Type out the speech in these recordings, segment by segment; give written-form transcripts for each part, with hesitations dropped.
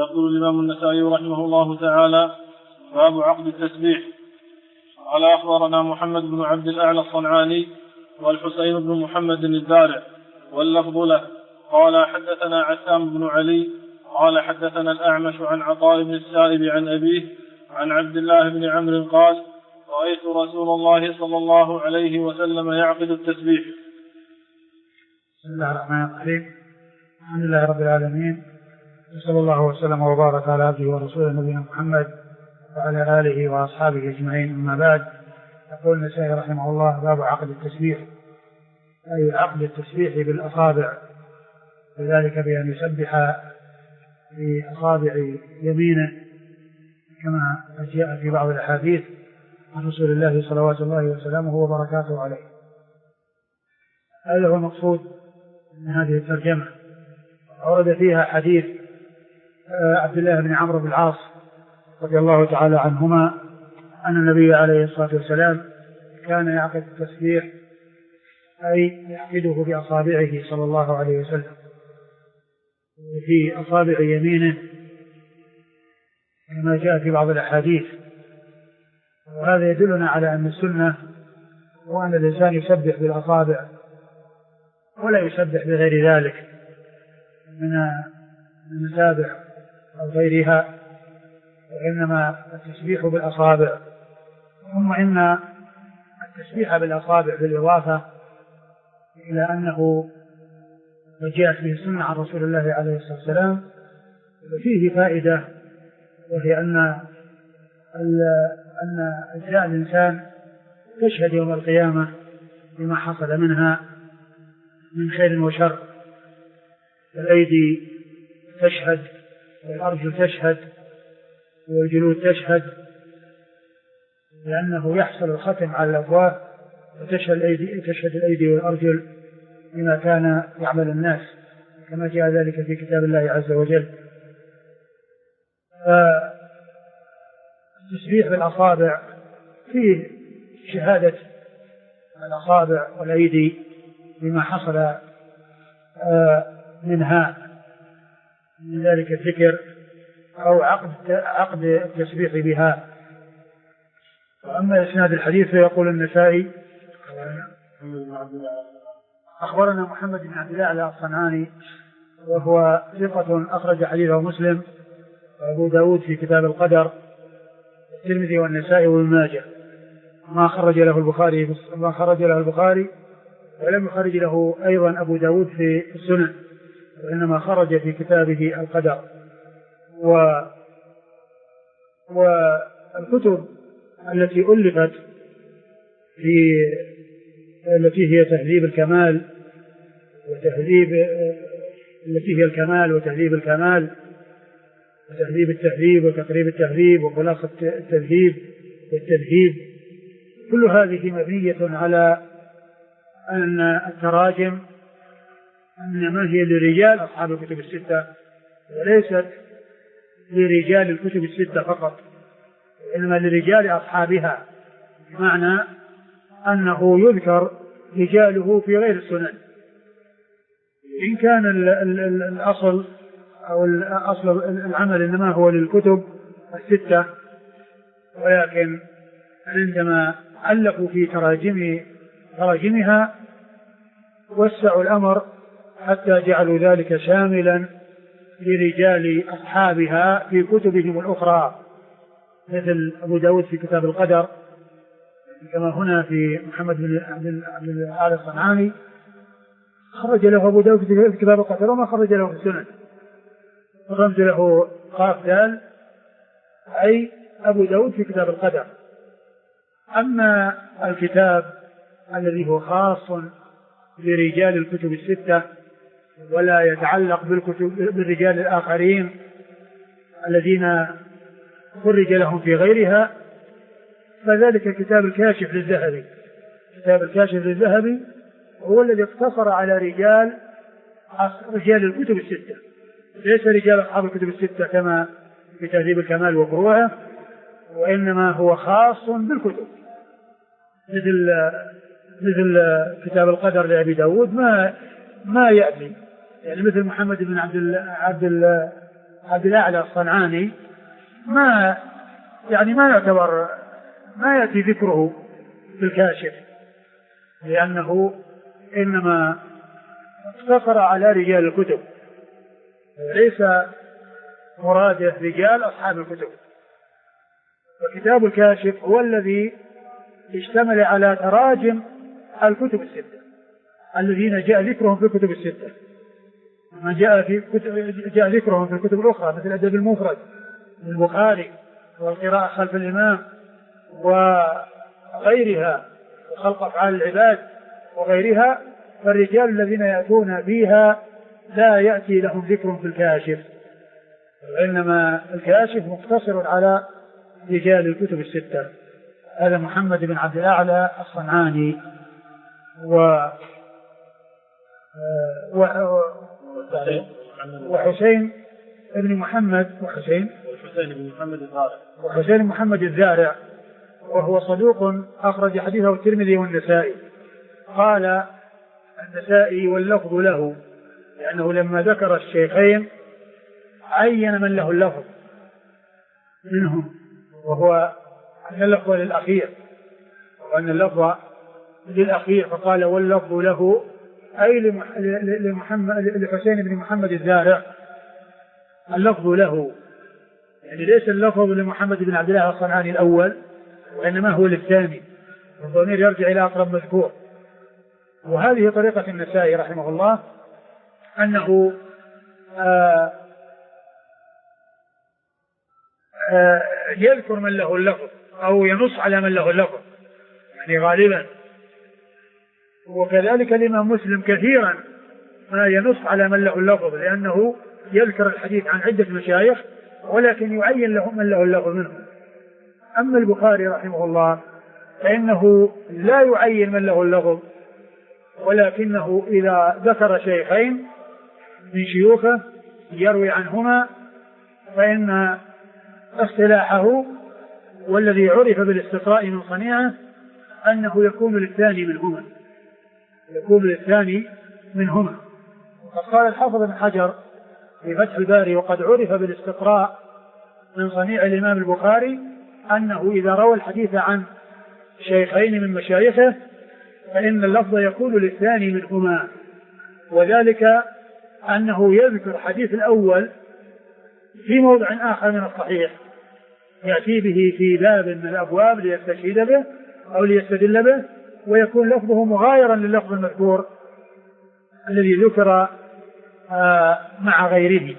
يقول الإمام النسائي رحمه الله تعالى: باب عقد التسبيح. قال: أخبرنا محمد بن عبد الأعلى الصنعاني والحسين بن محمد البارع واللفظ له قال: حدثنا عسام بن علي قال: حدثنا الأعمش عن عطاء بن السائب عن أبيه عن عبد الله بن عمرو قال: رأيت رسول الله صلى الله عليه وسلم يعقد التسبيح. بسم الله الرحمن الرحيم. الحمد لله رب العالمين، وصلى الله وسلم وبارك على عبده ورسوله نبينا محمد وعلى آله وأصحابه أجمعين، أما بعد. يقول النسائي رحمه الله: باب عقد التسبيح، أي عقد التسبيح بالأصابع، وذلك بأن يسبح بأصابع يمينه كما جاء في بعض الأحاديث عن رسول الله صلوات الله وسلامه وبركاته عليه. هذا هو المقصود من هذه الترجمة. ورد فيها حديث عبد الله بن عمرو بن العاص رضي الله تعالى عنهما أن النبي عليه الصلاة والسلام كان يعقد التسبيح، أي يعقده بأصابعه صلى الله عليه وسلم في أصابع يمينه كما جاء في بعض الأحاديث. وهذا يدلنا على أن السنة هو أن الإنسان يسبح بالأصابع ولا يسبح بغير ذلك من المسابح أو غيرها، وإنما التسبيح بالأصابع. ثم إن التسبيح بالأصابع بالإضافة إلى أنه جاءت به السنة عن رسول الله عليه الصلاة والسلام فيه فائدة، وهي أن أجزاء الإنسان تشهد يوم القيامة بما حصل منها من خير وشر. الأيدي تشهد، والأرجل تشهد، والجلود تشهد، لأنه يحصل الختم على الأفواه، وتشهد الأيدي والأرجل بما كان يعمل الناس كما جاء ذلك في كتاب الله عز وجل. فالتسبيح بالأصابع فيه شهادة الأصابع والأيدي بما حصل منها من ذلك الذكر أو عقد التسبيح بها. وأما إسناد الحديث فيقول النسائي: أخبرنا محمد بن عبد الأعلى الصنعاني وهو ثقة أخرج حديثه مسلم وأبو داود في كتاب القدر، الترمذي والنسائي وابن ماجه، ما خرج له البخاري ولم يخرج له أيضا أبو داود في السنن، وإنما خرج في كتابه القدر. والكتب التي ألفت التي هي تهذيب الكمال التي هي الكمال وتهذيب الكمال وتهذيب التهذيب وتقريب التهذيب وخلاصة التهذيب والتذهيب، كل هذه مبنية على أن التراجم إنما هي لرجال أصحاب الكتب الستة وليست لرجال الكتب الستة فقط، إنما لرجال أصحابها، بمعنى أنه يذكر رجاله في غير السنن. إن كان الأصل أو أصل العمل إنما هو للكتب الستة، ولكن عندما ألفوا في تراجمها وسعوا الأمر حتى جعلوا ذلك شاملا لرجال أصحابها في كتبهم الأخرى، مثل أبو داود في كتاب القدر، كما هنا في محمد بن عبد الأعلى الصنعاني خرج له أبو داود في كتاب القدر وما خرج له في السنن، ورمز له قاف دال أي أبو داود في كتاب القدر. أما الكتاب الذي هو خاص برجال الكتب الستة ولا يتعلق بالرجال الآخرين الذين خرج لهم في غيرها، فذلك كتاب الكاشف للذهبي. كتاب الكاشف للذهبي هو الذي اقتصر على رجال الكتب الستة، ليس رجال أصحاب الكتب الستة كما في تهذيب الكمال وفروعه، وإنما هو خاص بالكتب، مثل كتاب القدر لأبي داود ما يأتي، يعني مثل محمد بن عبد الأعلى الصنعاني ما يعتبر، ما يأتي ذكره في الكاشف، لأنه إنما اقتصر على رجال الكتب، ليس مراده رجال أصحاب الكتب. وكتاب الكاشف هو الذي اشتمل على تراجم الكتب الستة الذين جاء ذكرهم في الكتب الستة، ما جاء ذكرهم في الكتب الأخرى مثل الأدب المفرد البخاري والقراءة خلف الإمام وغيرها وخلق أفعال العباد وغيرها، فالرجال الذين يأتون فيها لا يأتي لهم ذكر في الكاشف، وإنما الكاشف مقتصر على رجال الكتب الستة. هذا محمد بن عبد الأعلى الصنعاني وحسين بن محمد وحسين بن محمد الزارع، وهو صدوق أخرج حديثه الترمذي والنسائي. قال النسائي واللفظ له، لأنه لما ذكر الشيخين عين من له اللفظ منهم، وهو أن اللفظ للأخير، وأن اللفظ للأخير، فقال واللفظ له أي لحسين بن محمد الزارع، اللفظ له، يعني ليس اللفظ لمحمد بن عبد الله الصنعاني الأول، وإنما هو للثاني، والضمير يرجع إلى أقرب مذكور. وهذه طريقة النسائي رحمه الله، أنه يذكر من له اللفظ أو ينص على من له اللفظ، يعني غالبا. وكذلك الإمام مسلم كثيرا ما ينص على من له اللفظ، لأنه يذكر الحديث عن عدة مشايخ ولكن يعين لهم من له اللفظ منهم. أما البخاري رحمه الله فإنه لا يعين من له اللفظ، ولكنه إذا ذكر شيخين من شيوخه يروي عنهما، فإن اصطلاحه والذي عرف بالاستقراء من صنيعه أنه يكون للثاني منهما. وقد قال الحافظ بن حجر في فتح الباري: وقد عرف بالاستقراء من صنيع الإمام البخاري أنه إذا روى الحديث عن شيخين من مشايخه فإن اللفظ يكون للثاني منهما، وذلك أنه يذكر حديث الأول في موضع آخر من الصحيح، يأتي به في باب من الأبواب ليستشهد به أو ليستدل به، ويكون لفظه مغايرا لللفظ المذكور الذي ذكر مع غيره،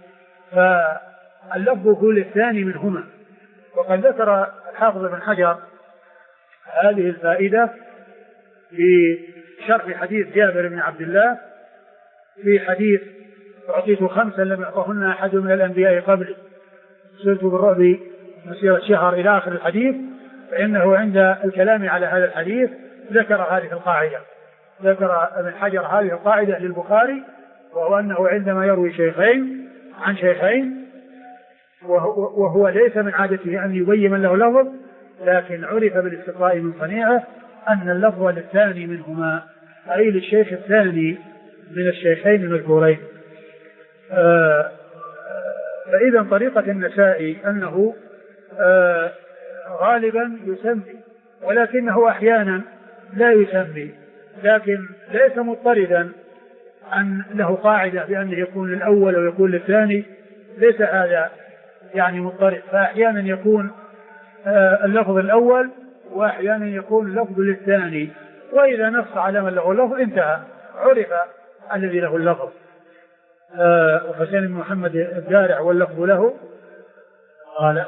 فاللفظ هو للثاني منهما. وقد ذكر الحافظ بن حجر هذه الفائدة في شرح حديث جابر بن عبد الله في حديث: أعطيت 5 لم يعطهن أحد من الأنبياء قبلي، سرت بالرعب مسيرة شهر إلى آخر الحديث. فإنه عند الكلام على هذا الحديث ذكر هذه القاعدة، ذكر ابن حجر هذه القاعدة للبخاري، وهو أنه عندما يروي شيخين عن شيخين وهو ليس من عادته أن يبين له لفظ، لكن عرف بالاستقراء من صنيعه أن اللفظ للثاني منهما، أي للشيخ الثاني من الشيخين المذكورين. فإذا طريقة النسائي أنه غالبا يسمي، ولكنه أحيانا لا يسمي، لكن ليس مضطردا أن له قاعدة بأنه يكون للأول أو يكون للثاني، ليس هذا يعني مضطرد، فأحيانا يكون اللفظ الأول وأحيانا يكون اللفظ للثاني، وإذا نص على من له اللفظ انتهى، عرف الذي له اللفظ. وحسين بن محمد الزارع واللفظ له. قال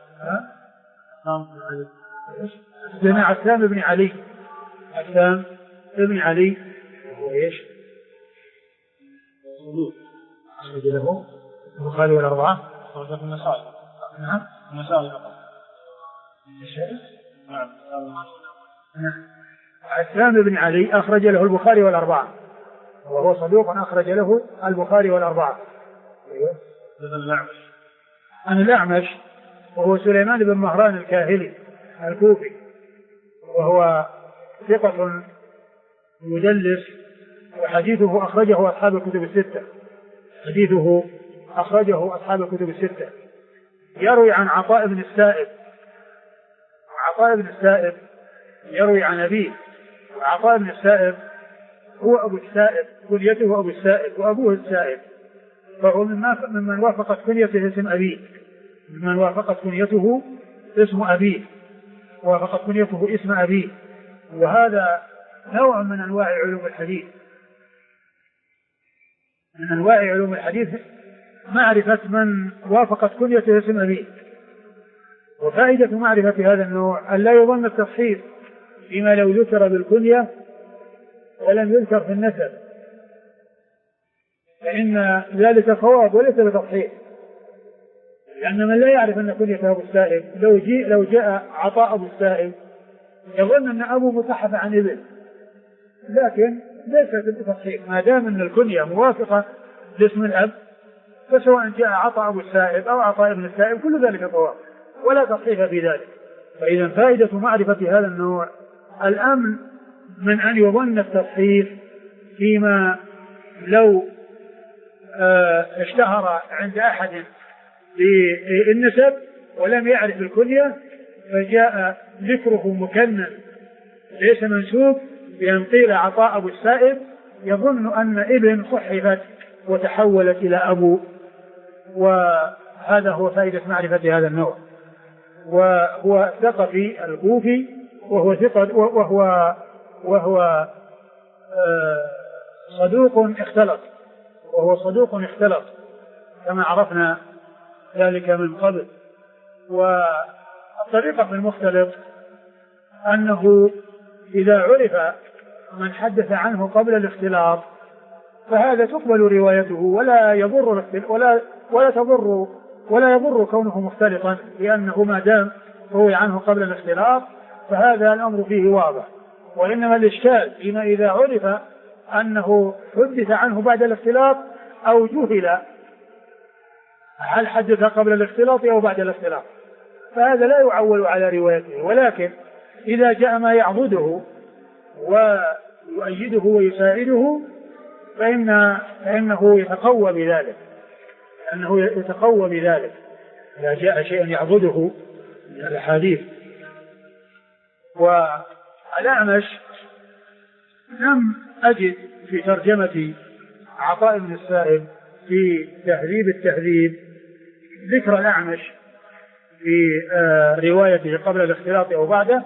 لنا عسام بن علي، عسام بن علي وإيش أخرج له البخاري والأربعة، أخرج النسائي. نعم النسائي فقط. نعم عسام بن علي أخرج له البخاري والأربعة، وهو صدوق أخرج له البخاري والأربعة. عن الأعمش وهو سليمان بن مهران الكاهلي الكوفي، وهو ثقة يدلس، وحديثه أخرجه أصحاب الكتب الستة، حديثه أخرجه أصحاب الكتب الستة. يروي عن عطاء بن السائب، وعطاء بن السائب يروي عن أبيه، وعطاء بن السائب هو أبو السائب، كنيته أبو السائب وأبوه السائب، فهو ممن وافقت كنيته اسم أبيه، ممن وافقت كنيته اسم أبيه، وافقت كنيته اسم أبيه. وهذا نوع من أنواع علوم الحديث، من أنواع علوم الحديث معرفة من وافقت كنيته اسم أبيه. وفائدة معرفة هذا النوع أن لا يظن التصحيح فيما لو ذكر بالكنية ولم يذكر في النسب، فإن ذلك صواب وليس بتصحيح، لأن من لا يعرف أن كنيته أبو السائب لو جاء عطاء أبو السائب يظن أن أبو مصحف عن ابن، لكن ليس بتصحيح ما دام أن الكنية موافقة لاسم الأب، فسواء جاء عطاء أبو السائب أو عطاء ابن السائب كل ذلك صواب ولا تصحيح في ذلك. فإذا فائدة معرفة هذا النوع الأمن من أن يظن التصحيح فيما لو اشتهر عند أحد بالنسب ولم يعرف الكنية فجاء ذكره مكنن ليس منسوب، بأن قيل عطاء أبو السائب يظن أن ابن صحفت وتحولت إلى أبو. وهذا هو فائدة معرفة هذا النوع. وهو ثقفي الكوفي، وهو ثقة، وهو صدوق اختلط كما عرفنا ذلك من قبل. والطريقة في المختلط أنه إذا عرف من حدث عنه قبل الاختلاط فهذا تقبل روايته ولا يضر كونه مختلطا، لأنه ما دام روي عنه قبل الاختلاط فهذا الأمر فيه واضح. وإنما الإشكال فيما إذا عرف أنه حدث عنه بعد الاختلاط أو جهل هل حدث قبل الاختلاط أو بعد الاختلاط، فهذا لا يعول على روايته. ولكن إذا جاء ما يعضده ويؤيده ويساعده فإنه يتقوى بذلك، إذا جاء شيء يعضده من الأحاديث. والأعمش لم أجد في ترجمة عطاء بن السائب في تهذيب التهذيب ذكر الأعمش في روايته قبل الاختلاط أو بعده،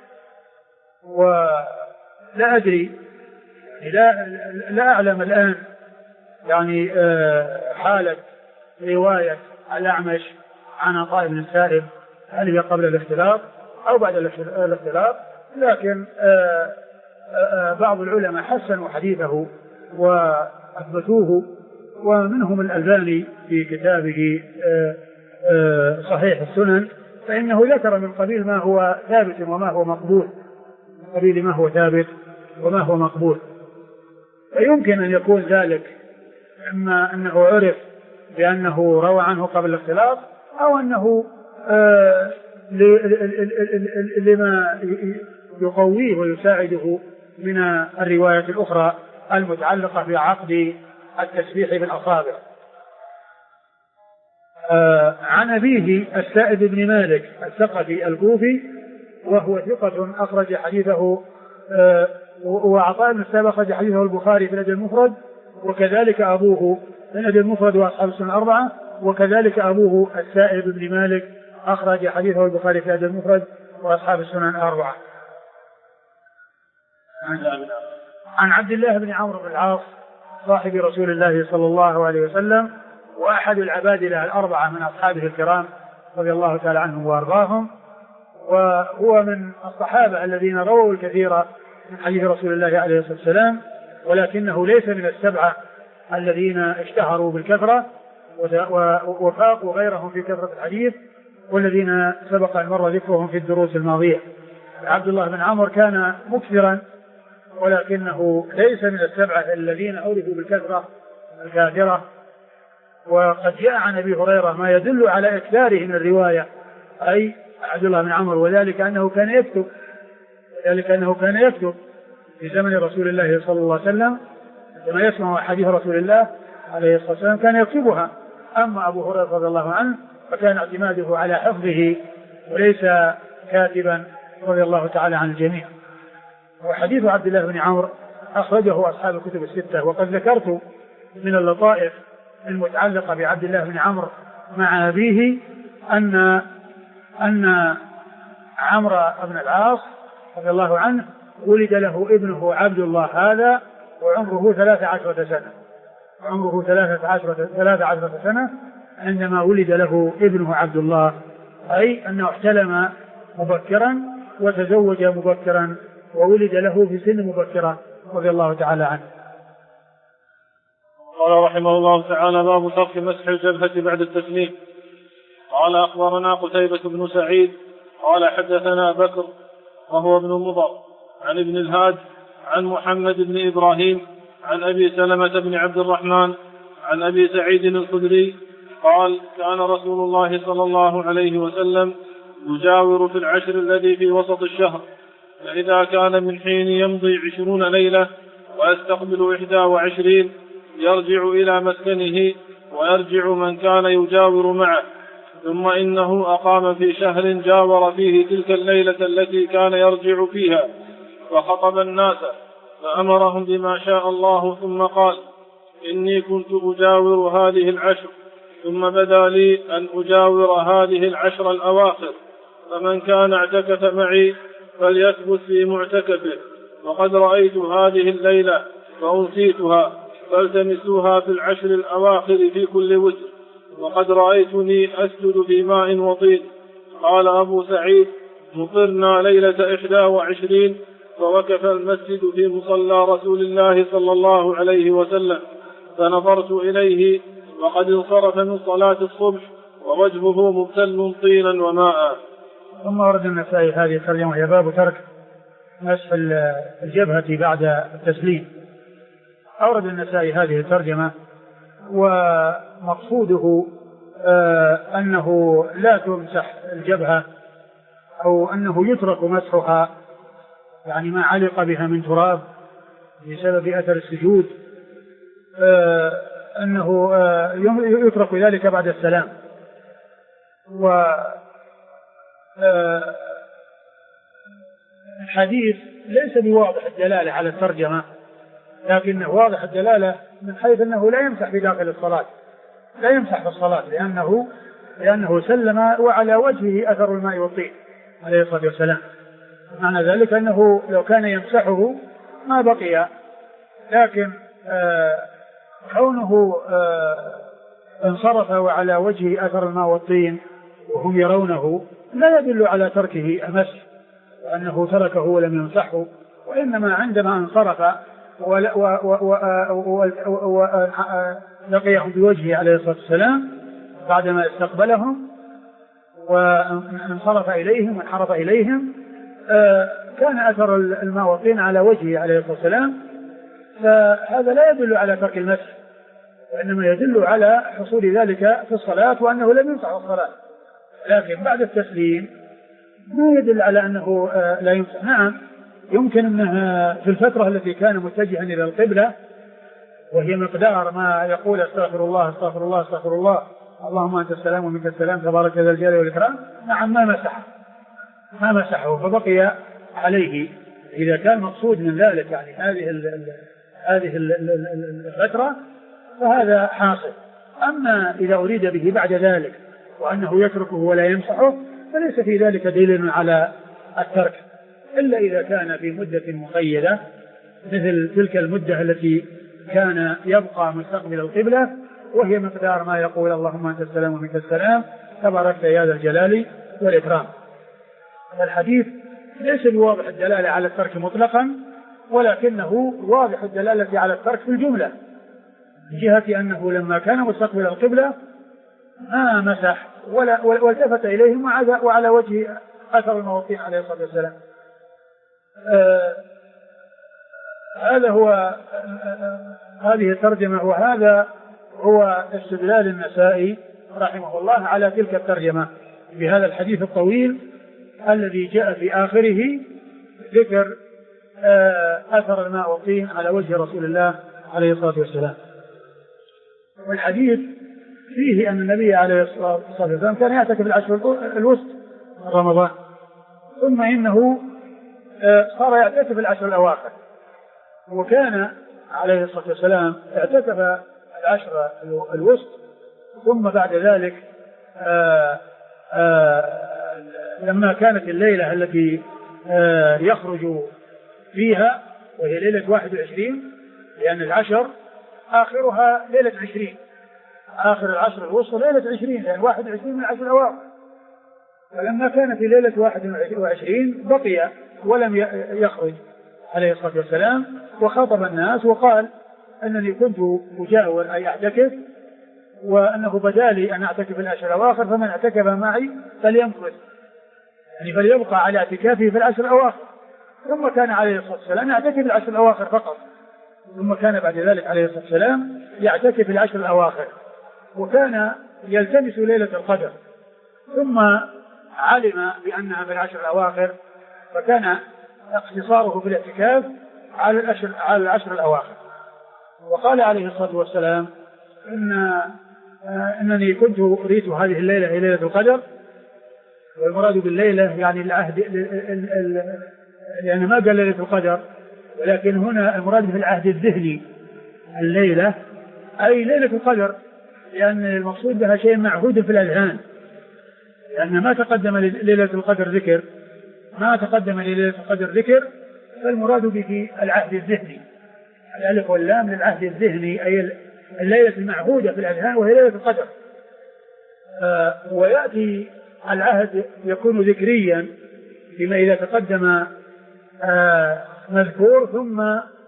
ولا أدري، لا أعلم الآن يعني حالة رواية الأعمش عن عطاء بن السائب هل هي قبل الاختلاط أو بعد الاختلاط. لكن بعض العلماء حسنوا حديثه وأثبتوه، ومنهم الألباني في كتابه صحيح السنن، فإنه ذكر من قبيل ما هو ثابت وما هو مقبول، من قبيل ما هو ثابت وما هو مقبول. فيمكن أن يكون ذلك إما أنه عرف بأنه روى عنه قبل الاختلاط، أو أنه لما يقويه ويساعده من الرواية الأخرى المتعلقة بعقد التسبيح بالأصابع. عن أبيه السائب بن مالك الثقفي الكوفي، وهو ثقة أخرج حديثه، وعطاء بن السائب أخرج حديثه البخاري في الأدب المفرد، وكذلك أبوه في الأدب المفرد وأصحاب السنن الأربعة، وكذلك أبوه السائب بن مالك أخرج حديثه البخاري في الأدب المفرد وأصحاب السنن الأربعة. عن عبد الله بن عمرو بن العاص صاحب رسول الله صلى الله عليه وسلم، وأحد العبادلة الأربعة من أصحابه الكرام رضي الله تعالى عنهم وأرضاهم، وهو من الصحابة الذين رووا الكثير من حديث رسول الله عليه الصلاة والسلام، ولكنه ليس من السبعة الذين اشتهروا بالكثرة وفاقوا غيرهم في كثرة الحديث، والذين سبق أن مر ذكرهم في الدروس الماضية. عبد الله بن عمرو كان مكثرا، ولكنه ليس من السبعة الذين عرفوا بالكثرة الكاثرة. وقد جاء عن أبي هريرة ما يدل على إكثاره من الرواية، أي عبد الله بن عمرو، وذلك أنه كان يكتب في زمن رسول الله صلى الله عليه وسلم، كما يسمع حديث رسول الله عليه الصلاة والسلام كان يكتبها، أما أبو هريرة رضي الله عنه فكان اعتماده على حفظه وليس كاتبا رضي الله تعالى عن الجميع. وحديث عبد الله بن عمرو أخرجه أصحاب الكتب الستة. وقد ذكرت من اللطائف المتعلقة بعبد الله بن عمرو مع أبيه أن عمرو بن العاص رضي الله عنه ولد له ابنه عبد الله هذا وعمره 13 سنة، عمره 13 سنة عندما ولد له ابنه عبد الله، أي أنه احتلم مبكرا وتزوج مبكرا وولد له في سن مبكرة رضي الله تعالى عنه. قال رحمه الله تعالى: باب ترك مسح الجبهة بعد التسليم. قال: أخبرنا قتيبة بن سعيد قال: حدثنا بكر وهو ابن مضر عن ابن الهاد عن محمد بن إبراهيم عن أبي سلمة بن عبد الرحمن عن أبي سعيد الخدري قال: كان رسول الله صلى الله عليه وسلم يجاور في العشر الذي في وسط الشهر، فإذا كان من حين يمضي 20 ليلة ويستقبل 21 يرجع إلى مسكنه ويرجع من كان يجاور معه، ثم إنه أقام في شهر جاور فيه تلك الليلة التي كان يرجع فيها، فخطب الناس فأمرهم بما شاء الله، ثم قال: إني كنت أجاور هذه العشر، ثم بدا لي أن أجاور هذه العشر الأواخر، فمن كان اعتكف معي فليثبت في معتكفه، وقد رأيت هذه الليلة فأنسيتها، فالتمسوها في العشر الأواخر في كل وتر، وقد رأيتني أسجد في ماء وطين. قال أبو سعيد: مطرنا ليلة 21 فوقف المسجد في مصلى رسول الله صلى الله عليه وسلم، فنظرت إليه وقد انصرف من صلاة الصبح ووجهه مبتل طينا وماء. ثم ورد النسائي هذه الترجمة وهي باب ترك مسح الجبهة بعد التسليم. أورد النسائي هذه الترجمة ومقصوده أنه لا تمسح الجبهة أو أنه يترك مسحها، يعني ما علق بها من تراب بسبب أثر السجود، أنه يترك ذلك بعد السلام. الحديث ليس بواضح الدلالة على الترجمة، لكنه واضح الدلالة من حيث أنه لا يمسح في داخل الصلاة، لا يمسح في الصلاة لأنه سلم وعلى وجهه أثر الماء والطين عليه الصلاة والسلام. معنى ذلك أنه لو كان يمسحه ما بقي، لكن كونه انصرف وعلى وجهه أثر الماء والطين وهم يرونه لا يدل على تركه المسح وأنه تركه ولم يمسحه، وإنما عندما انصرف ولقيهم بوجهه عليه الصلاة والسلام بعدما استقبلهم وانصرف إليهم وانحرف إليهم كان أثر الماء والطين على وجهه عليه الصلاة والسلام، فهذا لا يدل على ترك المسح، وإنما يدل على حصول ذلك في الصلاة وأنه لم يمسح الصلاة. لكن بعد التسليم ما يدل على أنه لا يمسح. نعم يمكن أنه في الفترة التي كان متجها إلى القبلة وهي مقدار ما يقول استغفر الله استغفر الله استغفر الله اللهم أنت السلام ومنك السلام تبارك ذا الجلال والإكرام، نعم ما مسحه فبقي عليه. إذا كان مقصود من ذلك يعني هذه الفترة فهذا حاصل. أما إذا أريد به بعد ذلك وأنه يتركه ولا يمسحه فليس في ذلك دليل على الترك، إلا إذا كان في مدة مقيدة مثل تلك المدة التي كان يبقى مستقبل القبلة وهي مقدار ما يقول اللهم أنت السلام ومنك السلام تبارك يا ذا الجلال والإكرام. الحديث ليس بواضح الدلالة على الترك مطلقا، ولكنه واضح الدلالة على الترك في الجملة من جهة أنه لما كان مستقبل القبلة ما مسح والتفت إليهم وعلى وجه أثر الموطين عليه الصلاة والسلام. هذا هو هذه الترجمة، وهذا هو استدلال النسائي رحمه الله على تلك الترجمة بهذا الحديث الطويل الذي جاء في آخره ذكر أثر الماء والطين على وجه رسول الله عليه الصلاة والسلام. والحديث فيه أن النبي عليه الصلاة والسلام كان يعتكف العشر الوسط من رمضان، ثم إنه صار يعتكف العشر الأواخر، وكان عليه الصلاة والسلام اعتكف العشر الوسط، ثم بعد ذلك لما كانت الليلة التي يخرج فيها وهي ليلة 21، لأن العشر آخرها ليلة 20، آخر العشر الوسطى ليلة 20، لأن 21 من العشر الأواخر. فلما كان في ليلة 21 بقي ولم يخرج عليه الصلاة والسلام، وخاطب الناس وقال أنني كنت أجاور أي أعتكف، وأنه بدالي أن أعتكف العشر الأواخر، فمن اعتكف معي فليمكث، يعني فليبقى على اعتكافه في العشر الأواخر. ثم كان عليه الصلاة والسلام يعتكف العشر الأواخر فقط، ثم كان بعد ذلك عليه الصلاة والسلام يعتكف العشر الأواخر، وكان يلتمس ليلة القدر، ثم علم بأنها في العشر الأواخر، فكان اقتصاره في الاعتكاف على العشر الأواخر. وقال عليه الصلاة والسلام إنني كنت أريد هذه الليلة هي ليلة القدر، والمراد بالليلة يعني العهد، يعني ما قال ليلة القدر، ولكن هنا المراد بالعهد الذهني الليلة أي ليلة القدر، لأن المقصود بها شيء معهود في الأذهان، لأن ما تقدم ليلة القدر ذكر، ما تقدم ليلة القدر ذكر، فالمراد به العهد الذهني، الألف واللام للعهد الذهني أي الليلة المعهودة في الأذهان وهي ليلة القدر. ويأتي العهد يكون ذكريا فيما إذا تقدم مذكور ثم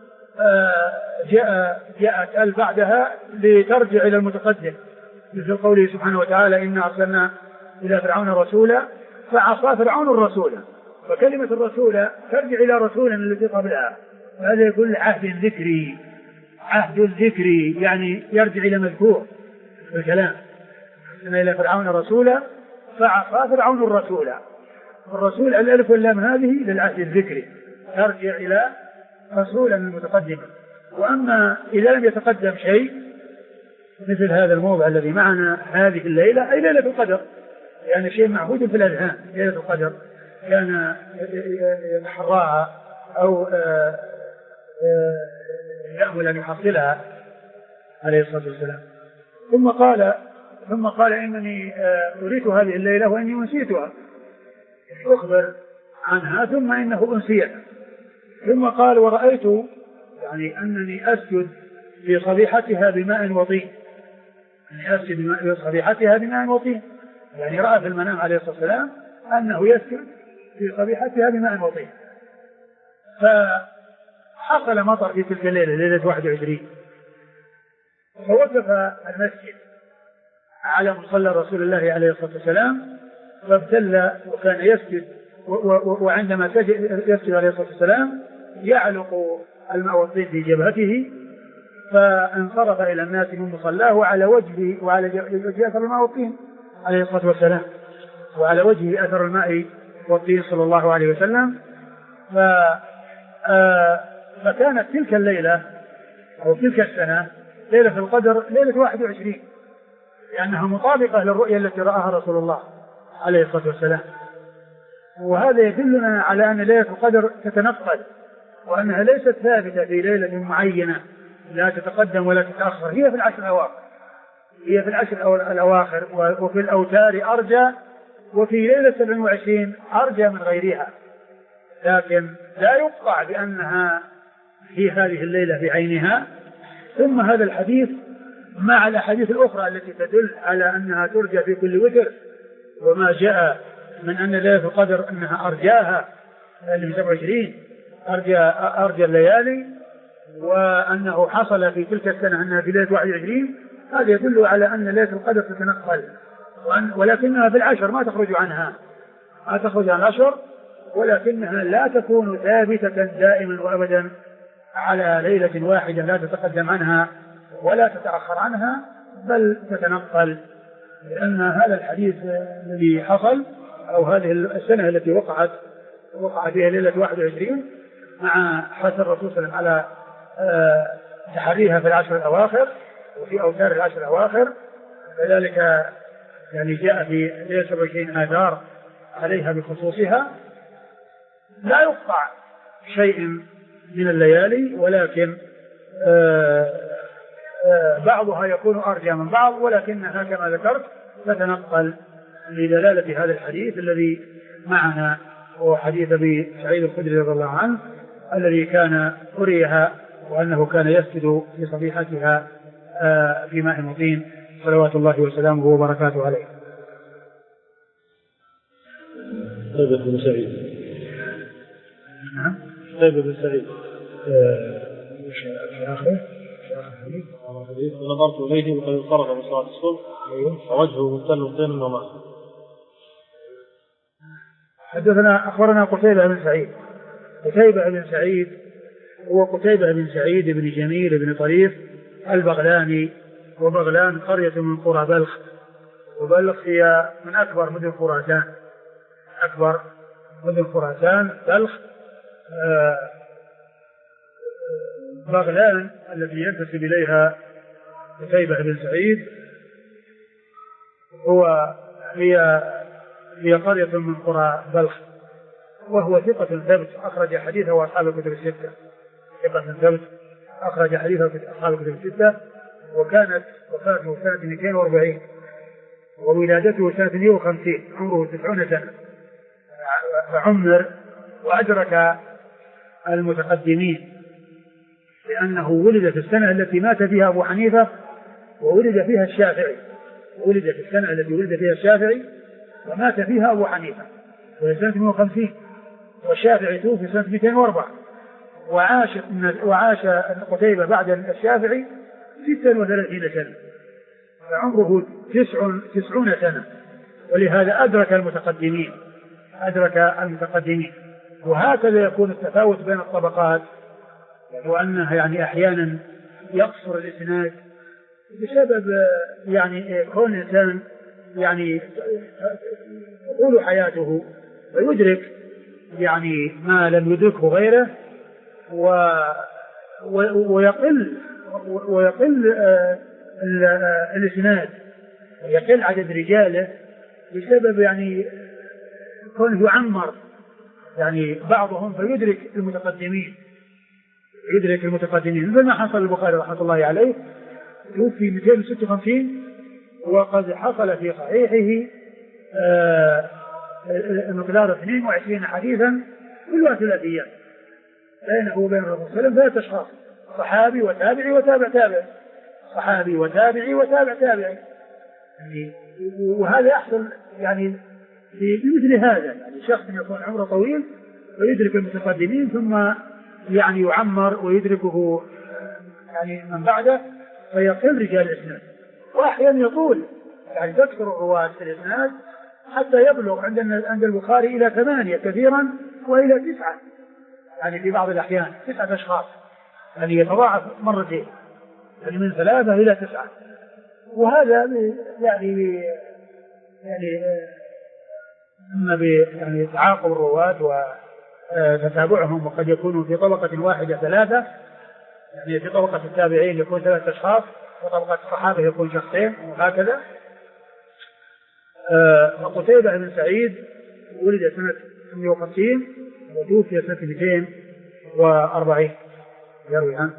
جاءت ال بعدها لترجع إلى المتقدم، مثل قوله سبحانه وتعالى إنا أرسلنا إلى فرعون رسولا فعصى فرعون الرسول، فكلمة الرسول ترجع إلى رسول الذي قبلها، وهذا يكون عهد ذكري، عهد الذكري يعني يرجع إلى مذكور في الكلام. أرسلنا إلى فرعون رسولا فعصى فرعون الرسول، الرسول الألف واللام هذه للعهد الذكري ترجع إلى رسول المتقدم. وأما إذا لم يتقدم شيء مثل هذا الموضع الذي معنا هذه الليلة أي ليلة القدر، يعني شيء معهود في الأذهان ليلة القدر، كان يتحراها أو يأمل أن يحصلها عليه الصلاة والسلام. ثم قال إنني أريد هذه الليلة وإني أنسيتها، أخبر عنها ثم إنه أنسيت. ثم قال ورأيت يعني أنني أسجد في صبيحتها بماء وطين، يعني أسجد في صبيحتها بماء وطين، يعني رأى في المنام عليه الصلاة والسلام أنه يسجد في صبيحتها بماء وطين. فحصل مطر في تلك الليلة ليلة 21، فوقف المسجد على مصلى رسول الله عليه الصلاة والسلام فابتل، وكان يسجد وعندما يسجد عليه الصلاة والسلام يعلق الماء والطين في جبهته، فانصرف إلى الناس من مصلاه وعلى وجهه وعلى وجهه أثر الماء والطين عليه الصلاة والسلام، وعلى وجهه أثر الماء والطين صلى الله عليه وسلم. فكانت تلك الليلة أو تلك السنة ليلة القدر ليلة 21، لأنها مطابقة للرؤية التي رآها رسول الله عليه الصلاة والسلام. وهذا يدلنا على أن ليلة القدر تتنقل، وأنها ليست ثابتة في ليلة معينة لا تتقدم ولا تتأخر، هي في العشر الأواخر، هي في العشر الأواخر، وفي الأوتار أرجى، وفي ليلة 27 أرجى من غيرها، لكن لا يقطع بأنها في هذه الليلة بعينها. ثم هذا الحديث مع الأحاديث الأخرى التي تدل على أنها ترجى في كل وتر، وما جاء من أن ليلة القدر أنها أرجاها من 27 أرجى الليالي، وأنه حصل في تلك السنة أنها في ليلة 21، هذا يدل على أن ليلة القدر تتنقل، ولكنها في العشر ما تخرج عنها، ما تخرج عن العشر، ولكنها لا تكون ثابتة دائما وأبدا على ليلة واحدة لا تتقدم عنها ولا تتأخر عنها، بل تتنقل. لأن هذا الحديث الذي حصل أو هذه السنة التي وقع فيها ليلة 21 مع حث الرسول صلى الله عليه وسلم على تحريها في العشر الأواخر وفي أوتار العشر الأواخر، كذلك يعني جاء في ليس بشيء آثار عليها بخصوصها. لا يقطع شيء من الليالي، ولكن بعضها يكون أرجى من بعض، ولكنها كما ذكرت تتنقل لدلالة هذا الحديث الذي معنا، هو حديث أبي سعيد الخدري رضي الله عنه الذي كان أريها وأنه كان يسجد في صفيحتها في ماء مطين صلوات الله وسلامه وبركاته عليه. قتيبة بن سعيد. نعم. قتيبة بن سعيد. نظرت إليه وقد انصرف من صلاة الصبح ووجهه مبتل طين وماء. حدثنا أخبرنا قتيبة بن سعيد. قتيبة بن سعيد هو قتيبة بن سعيد بن جميل بن طريف البغلاني، وبغلان قرية من قرى بلخ، وبلخ هي من أكبر مدن خراسان، أكبر مدن خراسان بلخ. بغلان التي ينتسب إليها قتيبة بن سعيد هي قرية من قرى بلخ، وهو ثقة ثبت أخرج حديثه أصحاب الكتب الستة، ثقة ثبت أخرج حديثه أصحاب الكتب الستة. وكانت وفاته سنة 240 وولادته سنة 150، عمره 90 سنة، فعمر وأدرك المتقدمين، لأنه ولد في السنة التي مات فيها أبو حنيفة وولد فيها الشافعي، ولد في السنة التي ولد فيها الشافعي ومات فيها أبو حنيفة وهي سنة 150، والشافعي توفي سنة 204، وعاش قتيبة بعد الشافعي 36 سنة، فعمره 90 سنة، ولهذا أدرك المتقدمين. وهكذا يكون التفاوت بين الطبقات، وأنه يعني أحيانا يقصر الإسناد بسبب يعني كون الإنسان يعني تطول حياته ويدرك يعني ما لم يدركه غيره، ويقل الإسناد ويقل عدد رجاله بسبب يعني كونه يعمر يعني بعضهم فيدرك المتقدمين مثل ما حصل البخاري رحمة الله عليه، توفي 256 وقد حصل في صحيحه مقدار 22 حديثا كلها ثلاثيات بينه وبين الرسول صلى الله عليه وسلم، 3 أشخاص، صحابي وتابعي وتابع تابعي، صحابي وتابعي وتابع تابعي، يعني وهذا يحصل يعني بمثل هذا، يعني شخص يكون عمره طويل ويدرك المتقدمين ثم يعني يعمر ويدركه يعني من بعده فيقل رجال الإسناد، وأحيانا يطول يعني تكثر الرواة في الإسناد حتى يبلغ عند البخاري إلى 8 كثيرا وإلى 9، يعني في بعض الأحيان 9 أشخاص، يعني يتضاعف مرتين، يعني من 3 إلى 9، وهذا يعني إما يعني تعاقب الرواة وتتابعهم، وقد يكونوا في طبقة واحدة 3، يعني في طبقة التابعين يكون 3 أشخاص، وطبقة الصحابة يكون 2 شخصين، وهكذا. وقتيبة بن سعيد ولد سنة 150 وتوفي سنة 240. يروي عنه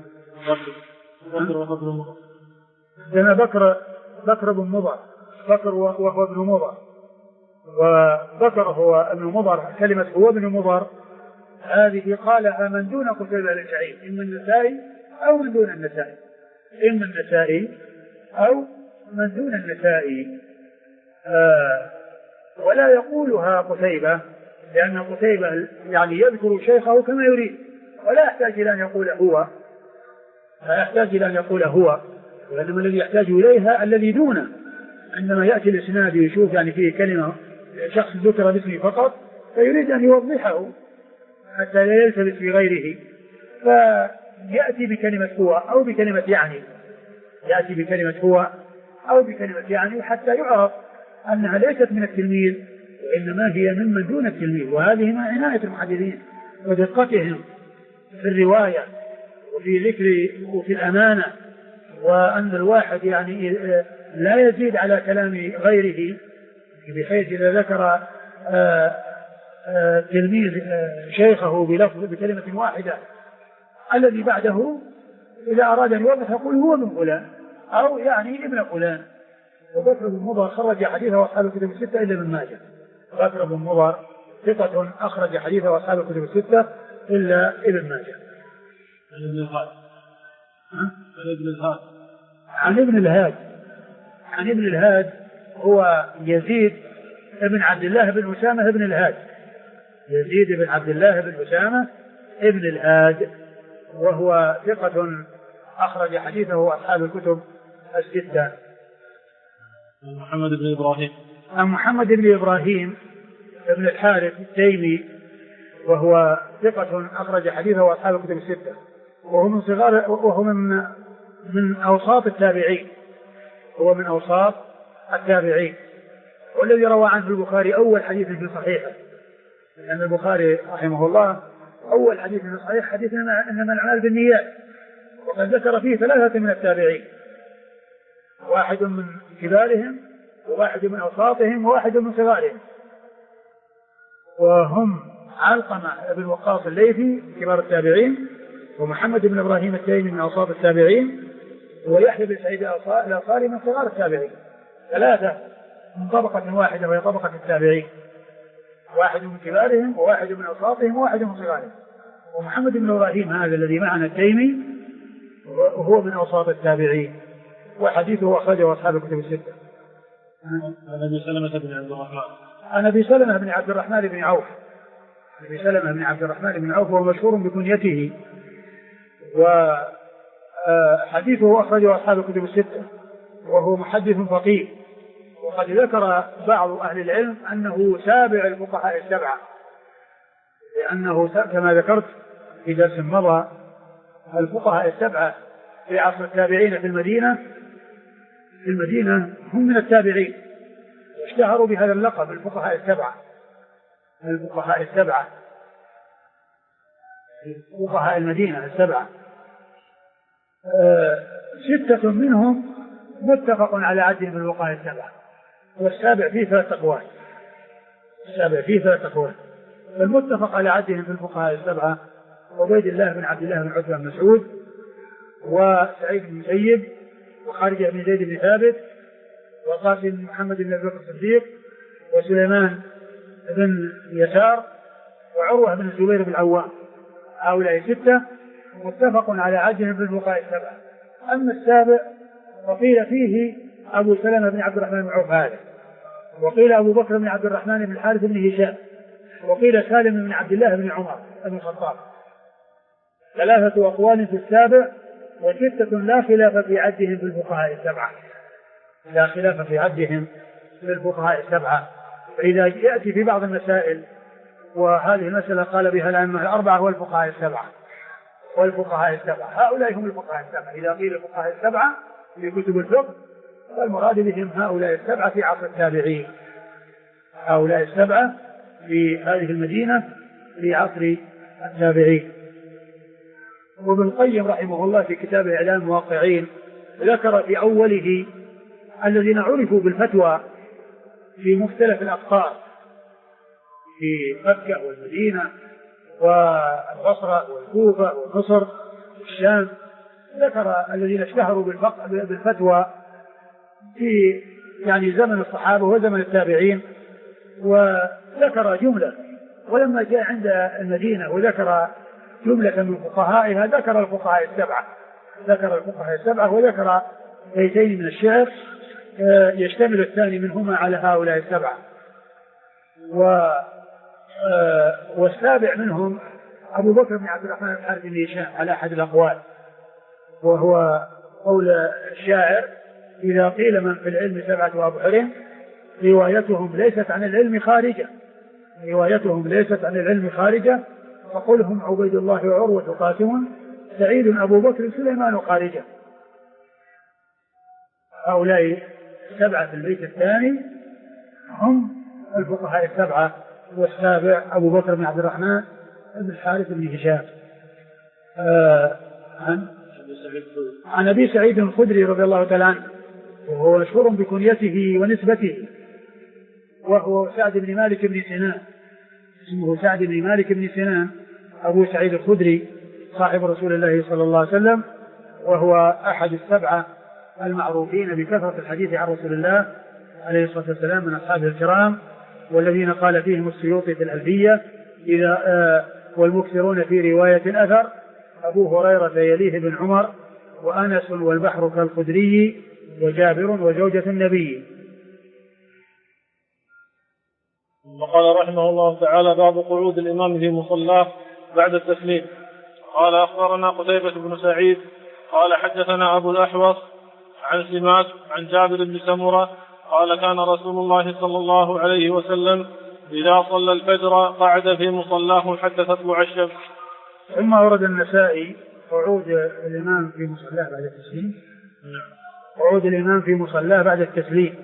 بكر بن مضر، بكر وهو ابن مضر، وبكر هو ابن مضر. كلمة هو ابن مضر هذه قالها من دون قتيبة بن سعيد، إما النسائي أو من دون النسائي، إما النسائي أو من دون النسائي، ولا يقولها قتيبة، لأن قتيبة يعني يذكر شيخه كما يريد، ولا يحتاج إلى أن يقول هو، وإنما الذي يحتاج إليها الذي دونه، عندما يأتي الإسناد يشوف يعني فيه كلمة شخص ذكر باسمه فقط فيريد أن يوضحه حتى لا يلتبس بغيره، فيأتي بكلمة هو أو بكلمة يعني، حتى يعرف أنها ليست من التلميذ وإنما هي ممن دون التلميذ. وهذه مع عناية المحدثين ودقتهم في الرواية وفي ذكر وفي الأمانة، وأن الواحد يعني لا يزيد على كلام غيره، بحيث إذا ذكر تلميذ شيخه بلفظ بكلمة واحدة الذي بعده إذا أراد أن يوضح يقول هو من فلان أو يعني ابن فلان. وبكر بن مضر خرج حديثه أصحاب الكتب الستة إلا ابن ماجه. بكر بن مضر ثقة أخرج حديثه أصحاب الكتب الستة إلا ابن ماجه. عن ابن الهاد هو يزيد بن عبد الله بن أسامة بن الهاد. يزيد بن عبد الله بن أسامة ابن الهاد، وهو ثقة أخرج حديثه أصحاب الكتب الستة. محمد بن إبراهيم. عن محمد بن إبراهيم ابن الحارث التيمي، وهو ثقة أخرج حديثه أصحاب الكتب الستة، وهو من أوساط التابعين. هو من أوساط التابعين، والذي روى عنه البخاري أول حديث في صحيحه، لأن البخاري رحمه الله أول حديث في صحيح حديث إنما الأعمال بالنيات، وقد ذكر فيه ثلاثة من التابعين، واحد من كبارهم وواحد من أوساطهم وواحد من صغارهم، وهم علقمة بن وقاص الليثي كبار التابعين، ومحمد بن إبراهيم التيمي من أوساط التابعين، ويحيى بن سعيد الأنصاري من صغار التابعين. ثلاثة من طبقة واحدة وهي طبقة التابعين، واحد من كبارهم وواحد من أوساطهم وواحد من صغارهم. ومحمد بن إبراهيم هذا الذي معنا التيمي وهو من أوساط التابعين، وحديثه أخرجه أصحاب الكتب الستة. عن أبي سلمة بن عبد الرحمن. عن أبي سلمة بن عبد الرحمن بن عوف. أبي سلمة بن عبد الرحمن بن عوف هو مشهور بكنيته، وحديثه أخرجه أصحاب الكتب الستة، وهو محدث فقيه. وقد ذكر بعض أهل العلم أنه سابع الفقهاء السبعة، لأنه كما ذكرت في درس مضى الفقهاء السبعة في عصر التابعين في المدينة هم من التابعين، واشتهروا بهذا اللقب الفقهاء السبعة. الفقهاء السبعة فقهاء المدينة السبعة، ستة منهم متفق على عدهم بالفقهاء السبعة، والسابع فيه ثلاث أقوال. فالمتفق على عدهم في الفقهاء السبعة عبيد الله بن عبد الله بن عتبة بن مسعود، وسعيد بن المسيب، وخارجة بن زيد بن ثابت، وقاسم بن محمد بن أبي بكر الصديق، وسليمان بن يسار، وعروة بن الزبير بن العوام. هؤلاء ستة متفق على عدهم في الفقهاء السبعة. أما السابع فقيل فيه أبو سلمة بن عبد الرحمن بن عوف هذا، وقيل أبو بكر بن عبد الرحمن بن الحارث بن هشام، وقيل سالم بن عبد الله بن عمر بن الخطاب. ثلاثة أقوال في السابع، وستة لا خلاف في عدهم في الفقهاء السبعة. لا خلاف في عدهم في الفقهاء السبعة. فإذا يأتي في بعض المسائل، وهذه المسألة قال بها الأئمة الأربعة والفقهاء السبعة، هؤلاء هم الفقهاء السبعة. إذا قيل الفقهاء السبعة في كتب الفقه فالمراد بهم هؤلاء السبعة في عصر التابعين، هؤلاء السبعة في هذه المدينة في عصر التابعين. وابن القيم رحمه الله في كتاب إعلام الموقعين ذكر في أوله الذين عرفوا بالفتوى في مختلف الأقطار في مكة والمدينة والبصرة والكوفة ومصر والشام. ذكر الذين اشتهروا بالفتوى في يعني زمن الصحابة وزمن التابعين، وذكر جملة. ولما جاء عند المدينة وذكر جملة من فقهائها ذكر الفقهاء السبعة، وذكر بيتين من الشعر يشتمل الثاني منهما على هؤلاء السبعة. والسابع منهم أبو بكر بن عبد الرحمن بن الحارث بن هشام على أحد الأقوال، وهو قول الشاعر: إذا قيل من في العلم سبعة أبحر روايتهم ليست عن العلم خارجة، فقلهم عبيد الله وعروة قاسم سعيد أبو بكر سليمان خارجة. هؤلاء السبعة في البيت الثاني هم الفقهاء السبعة، والسابع أبو بكر بن عبد الرحمن بن الحارث بن هشام. عن أبي سعيد الخدري رضي الله تعالى عنه وهو مشهور بكنيته ونسبته، وهو سعد بن مالك بن سنان، اسمه سعد بن مالك بن سنان أبو سعيد الخدري صاحب رسول الله صلى الله عليه وسلم، وهو أحد السبعة المعروفين بكثرة الحديث عن رسول الله عليه الصلاة والسلام من أصحابه الكرام، والذين قال فيهم السيوطي في الألفية والمكثرون في رواية الأثر أبو هريرة يليه بن عمر وأنس والبحر كالخدري وجابر وزوجة النبي. وقال رحمه الله تعالى: باب قعود الإمام في مصلاه بعد التسليم. قال: أخبرنا قتيبة بن سعيد قال حدثنا أبو الأحوص عن سماك عن جابر بن سمرة قال: كان رسول الله صلى الله عليه وسلم إذا صلى الفجر قعد في مصلاه حتى تطلع الشمس. ثم ورد النسائي قعود الإمام في مصلاه بعد التسليم. قعود الإمام في مصلاه بعد التسليم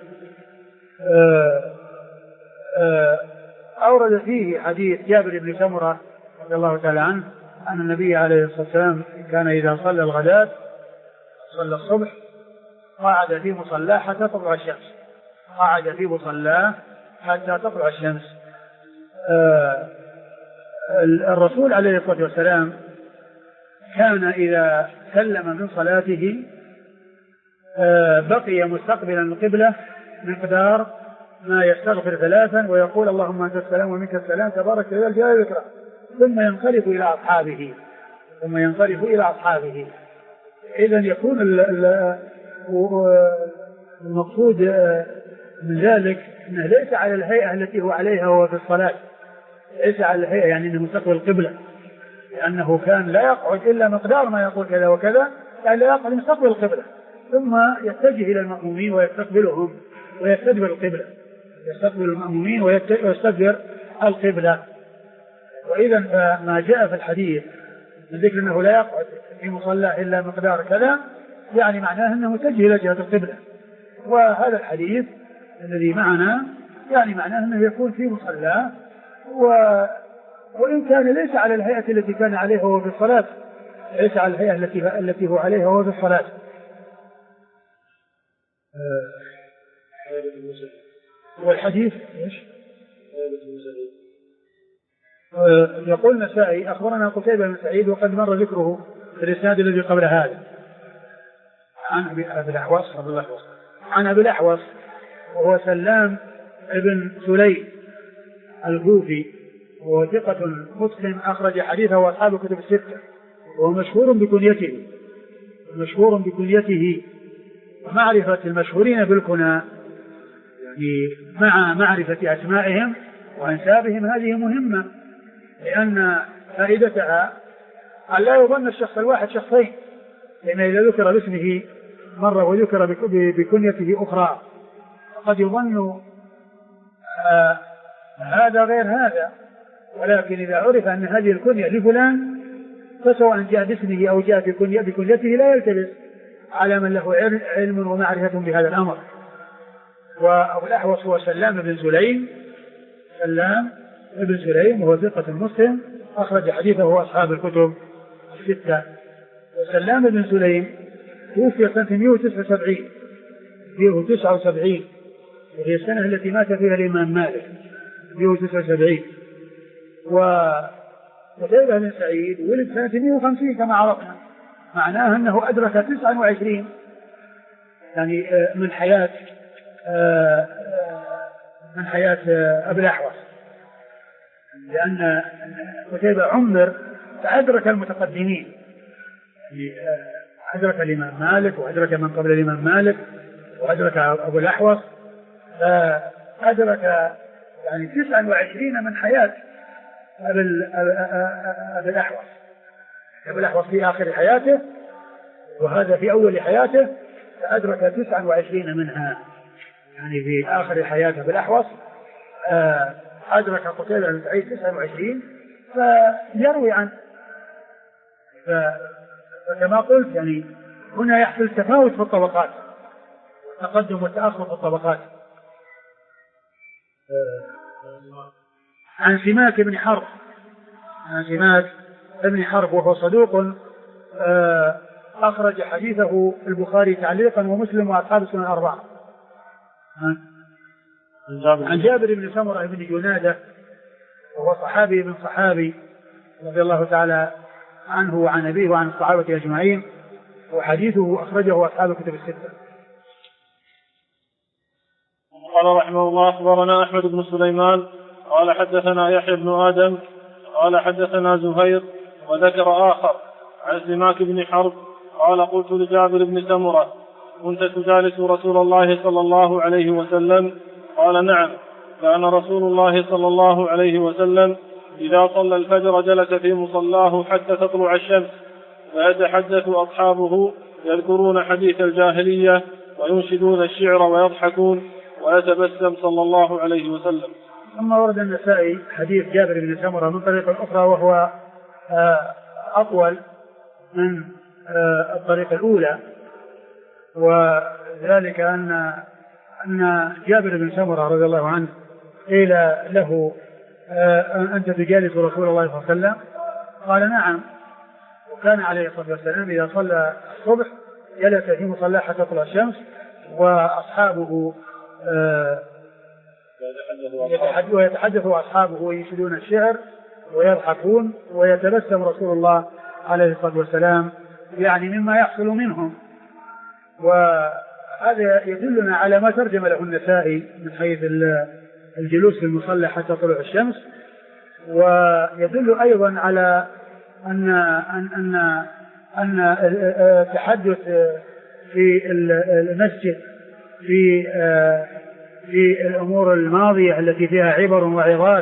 أورد فيه حديث جابر بن سمرة رضي الله تعالى عنه أن النبي عليه الصلاة والسلام كان إذا صلى الغداة صلى الصبح قعد في مصلاه حتى تطلع الشمس. قعد في مصلاه حتى تطلع الشمس. الرسول عليه الصلاة والسلام كان إذا سلم من صلاته بقي مستقبلا القبلة مقدار ما يستغفر ثلاثا ويقول: اللهم أنت السلام ومنك السلام تبارك يا ذا الجلال والإكرام، ثم ينصرف إلى أصحابه. إذن يكون المقصود من ذلك أنه ليس على الهيئة التي هو عليها وهو في الصلاة، ليس على الهيئة يعني أنه مستقبل القبلة، لأنه كان لا يقعد إلا مقدار ما يقول كذا وكذا، يعني لا يقعد مستقبل القبلة ثم يتجه إلى المأمومين ويستقبلهم ويستدبر القبلة، يستقبل المأمومين ويستدبر القبلة. وإذا ما جاء في الحديث من ذكر أنه لا يقعد في مصلى إلا مقدار كذا يعني معناه أنه متجه إلى جهة القبلة، وهذا الحديث الذي معنا يعني معناه أنه يكون في مصلى وإن كان ليس على الهيئة التي كان عليها وهو في الصلاة، ليس على الهيئة التي هو عليها وهو في الصلاة. والحديث يقول النسائي: أخبرنا قتيبة بن سعيد وقد مر ذكره في الإسناد الذي قبل هذا عن أبي الأحوص وهو سلام ابن سليم الكوفي، وهو ثقة مسلم أخرج حديثه وأصحاب الكتب الستة، وهو مشهور بكنيته. معرفة المشهورين بالكنى يعني مع معرفة أسمائهم وأنسابهم هذه مهمة، لأن فائدتها أن لا يظن الشخص الواحد شخصين، لأن إذا ذكر باسمه مرة وذكر بكنيته أخرى قد يظن هذا غير هذا، ولكن إذا عرف أن هذه الكنية لفلان فسواء جاء باسمه أو جاء بكنيته لا يلتبس على من له علم ومعرفة بهذا الأمر. وأبو الأحوص هو سلام بن سليم وهو ثقة مسلم أخرج حديثه أصحاب الكتب الستة. وسلام بن سليم توفي سنة 179 وهي السنة التي مات فيها الإمام مالك 179. وقتيبة بن سعيد ولد سنة 150 كما عرفنا، معناه أنه أدرك 29 يعني من حياة أبي الأحوص، لأن قتيبة عمر فأدرك المتقدمين، يعني أدرك الإمام مالك وأدرك من قبل الإمام مالك وأدرك أبو الأحوص، أدرك يعني 29 من حياة أبي الأحوص. أبو الأحوص في آخر حياته وهذا في أول حياته، فأدرك 29 منها، يعني في آخر حياته بالأحوص أدرك قتيبة بن سعيد 29 فيروي عنه. فكما قلت يعني هنا يحصل تفاوت في الطبقات والتقدم والتأخر في الطبقات. عن سماك بن حرب وهو صدوق أخرج حديثه البخاري تعليقا ومسلم وأصحاب السنن الأربعة. عن جابر بن سمرة بن جنادة وهو صحابي بن صحابي رضي الله تعالى عنه وعن أبيه وعن الصحابة أجمعين، وحديثه أخرجه أصحاب الكتب الستة. قال رحمه الله أخبرنا أحمد بن سليمان قال حدثنا يحيى بن آدم قال حدثنا زهير وذكر آخر عن سماك بن حرب قال قلت لجابر بن سمرة كنت تجالس رسول الله صلى الله عليه وسلم؟ قال نعم، كان رسول الله صلى الله عليه وسلم إذا صلى الفجر جلس في مصلاه حتى تطلع الشمس فيتحدث أصحابه يذكرون حديث الجاهلية وينشدون الشعر ويضحكون ويتبسم صلى الله عليه وسلم. ثم ورد النسائي حديث جابر بن سمرة من طريق أخرى وهو أطول من الطريقة الأولى، وذلك أن جابر بن سمرة رضي الله عنه قيل له أنت تجالس رسول الله صلى الله عليه وسلم؟ قال نعم، وكان عليه الصلاة والسلام إذا صلى الصبح جلس في مصلاه حتى تطلع الشمس وأصحابه ويتحدث أصحابه وينشدون الشعر ويضحكون ويتبسم رسول الله عليه الصلاة والسلام يعني مما يحصل منهم. وهذا يدلنا على ما ترجم له النسائي من حيث الجلوس في المصلى حتى طلوع الشمس، ويدل أيضا على أن التحدث في المسجد في الأمور الماضية التي فيها عبر وعظات،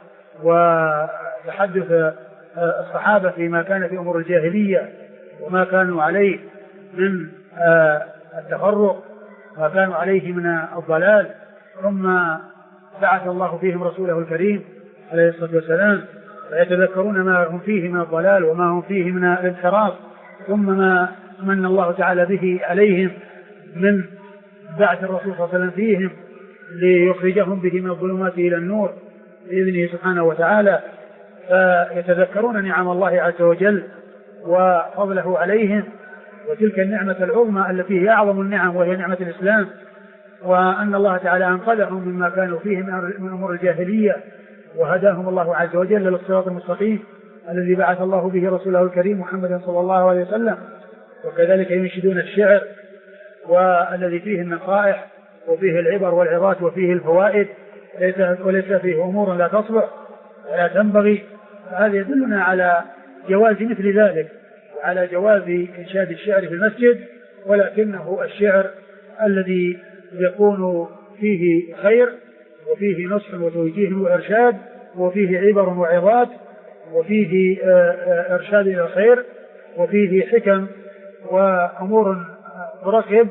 وتحدث الصحابة فيما كان في أمور الجاهلية وما كانوا عليه من التفرق وما كانوا عليه من الضلال، ثم بعث الله فيهم رسوله الكريم عليه الصلاة والسلام فيتذكرون ما هم فيه من الضلال وما هم فيه من الانحراف، ثم ما من الله تعالى به عليهم من بعث الرسول صلى الله عليه وسلم فيهم ليخرجهم به من الظلمات إلى النور بإذنه سبحانه وتعالى، فيتذكرون نعم الله عز وجل وفضله عليهم وتلك النعمة العظمى التي هي أعظم النعم وهي نعمة الإسلام، وأن الله تعالى أنقذهم مما كانوا فيه من أمور الجاهلية وهداهم الله عز وجل للصراط المستقيم الذي بعث الله به رسوله الكريم محمد صلى الله عليه وسلم. وكذلك ينشدون الشعر والذي فيه النصائح وفيه العبر والعظات وفيه الفوائد وليس فيه أمور لا تصلح ولا تنبغي. هذا يدلنا على جواز مثل ذلك وعلى جواز إنشاد الشعر في المسجد، ولكنه الشعر الذي يكون فيه خير وفيه نصح وتوجيه وإرشاد وفيه عبر وعظات وفيه إرشاد إلى الخير وفيه حكم وأمور تركب.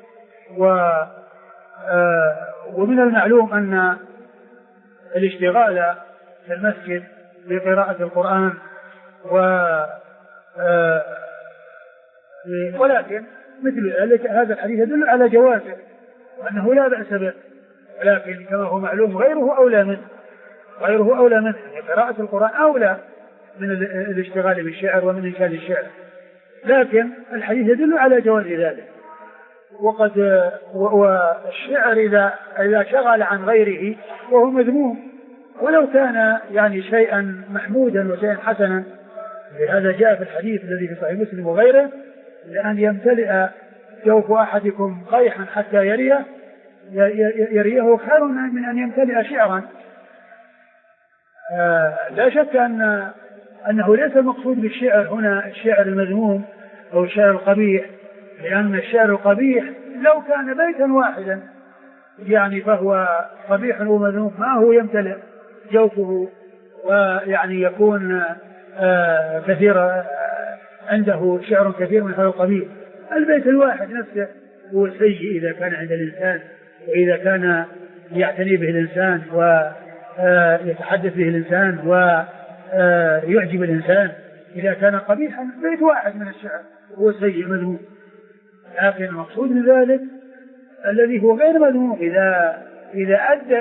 ومن المعلوم أن الاشتغال في المسجد بقراءة القرآن ولكن مثل ذلك هذا الحديث يدل على جوازه وأنه لا بأس به، ولكن كما هو معلوم غيره أولى منه قراءة القرآن أولى من الاشتغال بالشعر ومن إنشاد الشعر، لكن الحديث يدل على جواز ذلك. والشعر إذا شغل عن غيره وهو مذموم ولو كان يعني شيئا محمودا وشيئا حسنا، لهذا جاء في الحديث الذي في صحيح مسلم وغيره لأن يمتلئ جوف أحدكم قيحا حتى يريه خير من أن يمتلئ شعرا. لا شك أنه ليس المقصود بالشعر هنا الشعر المذموم أو الشعر القبيح، لأن الشعر القبيح لو كان بيتا واحدا يعني فهو قبيح ومذموم ما هو يمتلئ جوفه ويعني يكون كثير عنده شعر كثير من هذا القبيل. البيت الواحد نفسه هو سيء إذا كان عند الإنسان وإذا كان يعتني به الإنسان ويتحدث به الإنسان ويعجب الإنسان. إذا كان قبيحا بيت واحد من الشعر هو سيء مذموم، لكن المقصود من ذلك الذي هو غير مذموم إذا أدى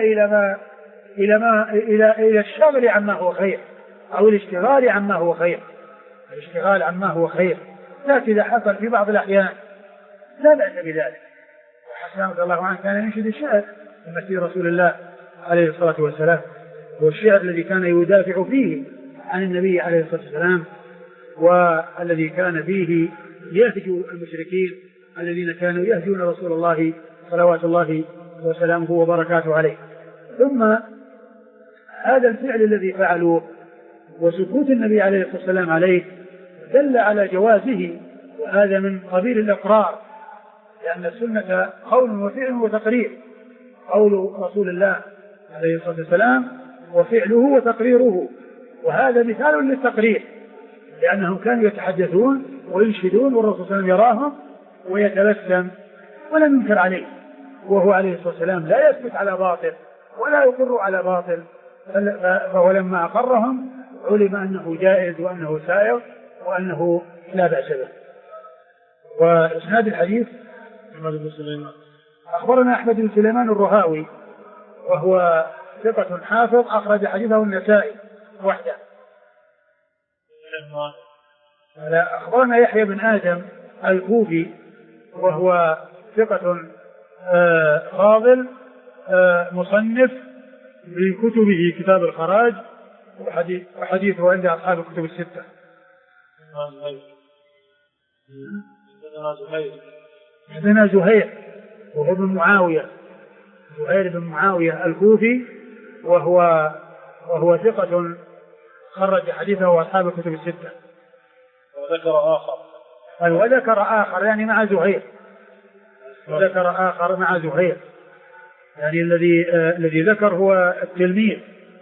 إلى الشغل عما هو خير أو الاشتغال عما هو خير. الاشتغال عما هو خير لكن إذا حصل في بعض الأحيان لا بأس بذلك. وحسان رضي الله عنه كان ينشد الشعر في مسجد رسول الله عليه الصلاة والسلام، والشعر الذي كان يدافع فيه عن النبي عليه الصلاة والسلام، والذي كان فيه يهجو المشركين الذين كانوا يهجون رسول الله صلوات الله وسلامه وبركاته عليه. ثم هذا الفعل الذي فعلوه وسكوت النبي عليه الصلاة والسلام عليه دل على جوازه، وهذا من قبيل الإقرار، لأن السنة قول وفعل وتقرير، قول رسول الله عليه الصلاة والسلام وفعله وتقريره، وهذا مثال للتقرير، لأنهم كانوا يتحدثون وينشدون والرسول صلى الله عليه وسلم يراهم ويتبسم ولم ينكر عليه، وهو عليه الصلاة والسلام لا يثبت على باطل ولا يقر على باطل، فهو لما أقرهم علم أنه جائز وأنه سائر وأنه لا بأس به. وإسناد الحديث أخبرنا أحمد بن سليمان الرهاوي وهو ثقة حافظ أخرج حديثه النسائي وحده. أخبرنا يحيى بن آدم الكوفي وهو ثقة فاضل مصنف بكتبه كتاب الخراج، وحديثه عند أصحاب الكتب الستة. حدثنا زهير وهو ابن معاوية، زهير بن معاوية الكوفي وهو ثقة خرج حديثه أصحاب الكتب الستة. وذكر آخر يعني مع زهير، وذكر آخر مع زهير، يعني الذي ذكر هو التلميذ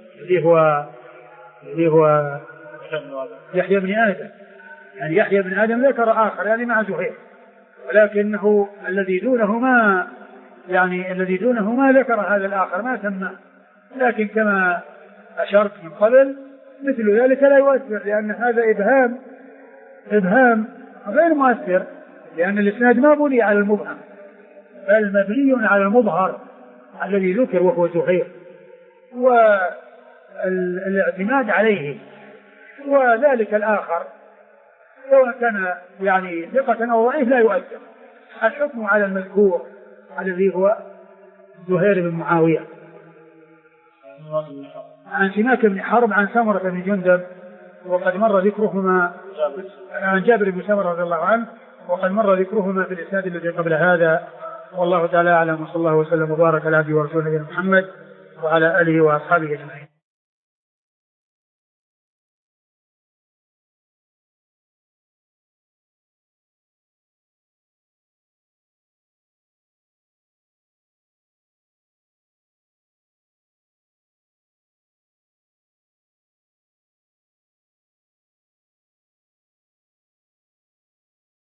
اللي هو يحيى بن آدم، يعني يحيى بن آدم ذكر آخر يعني مع زهير، ولكنه الذي دونه ما ذكر هذا الآخر ما سماه، لكن كما أشرت من قبل مثل ذلك لا يؤثر، لأن هذا إبهام غير مؤثر، لأن الإسناد ما بني على المبهم بل مبني على المظهر الذي ذكر وهو زهير، والاعتماد عليه. وذلك الآخر سواء كان يعني ثقة أو ضعيف لا يؤثر، الحكم على المذكور الذي هو زهير بن معاوية. عن سماك بن حرب عن سمرة بن جندب وقد مر ذكرهما، عن جابر بن سمرة رضي الله عنه وقد مر ذكرهما في الإسناد الذي قبل هذا. والله تعالى أعلم، وصلى الله وسلم وبارك على عبده ورسوله محمد وعلى آله وأصحابه أجمعين.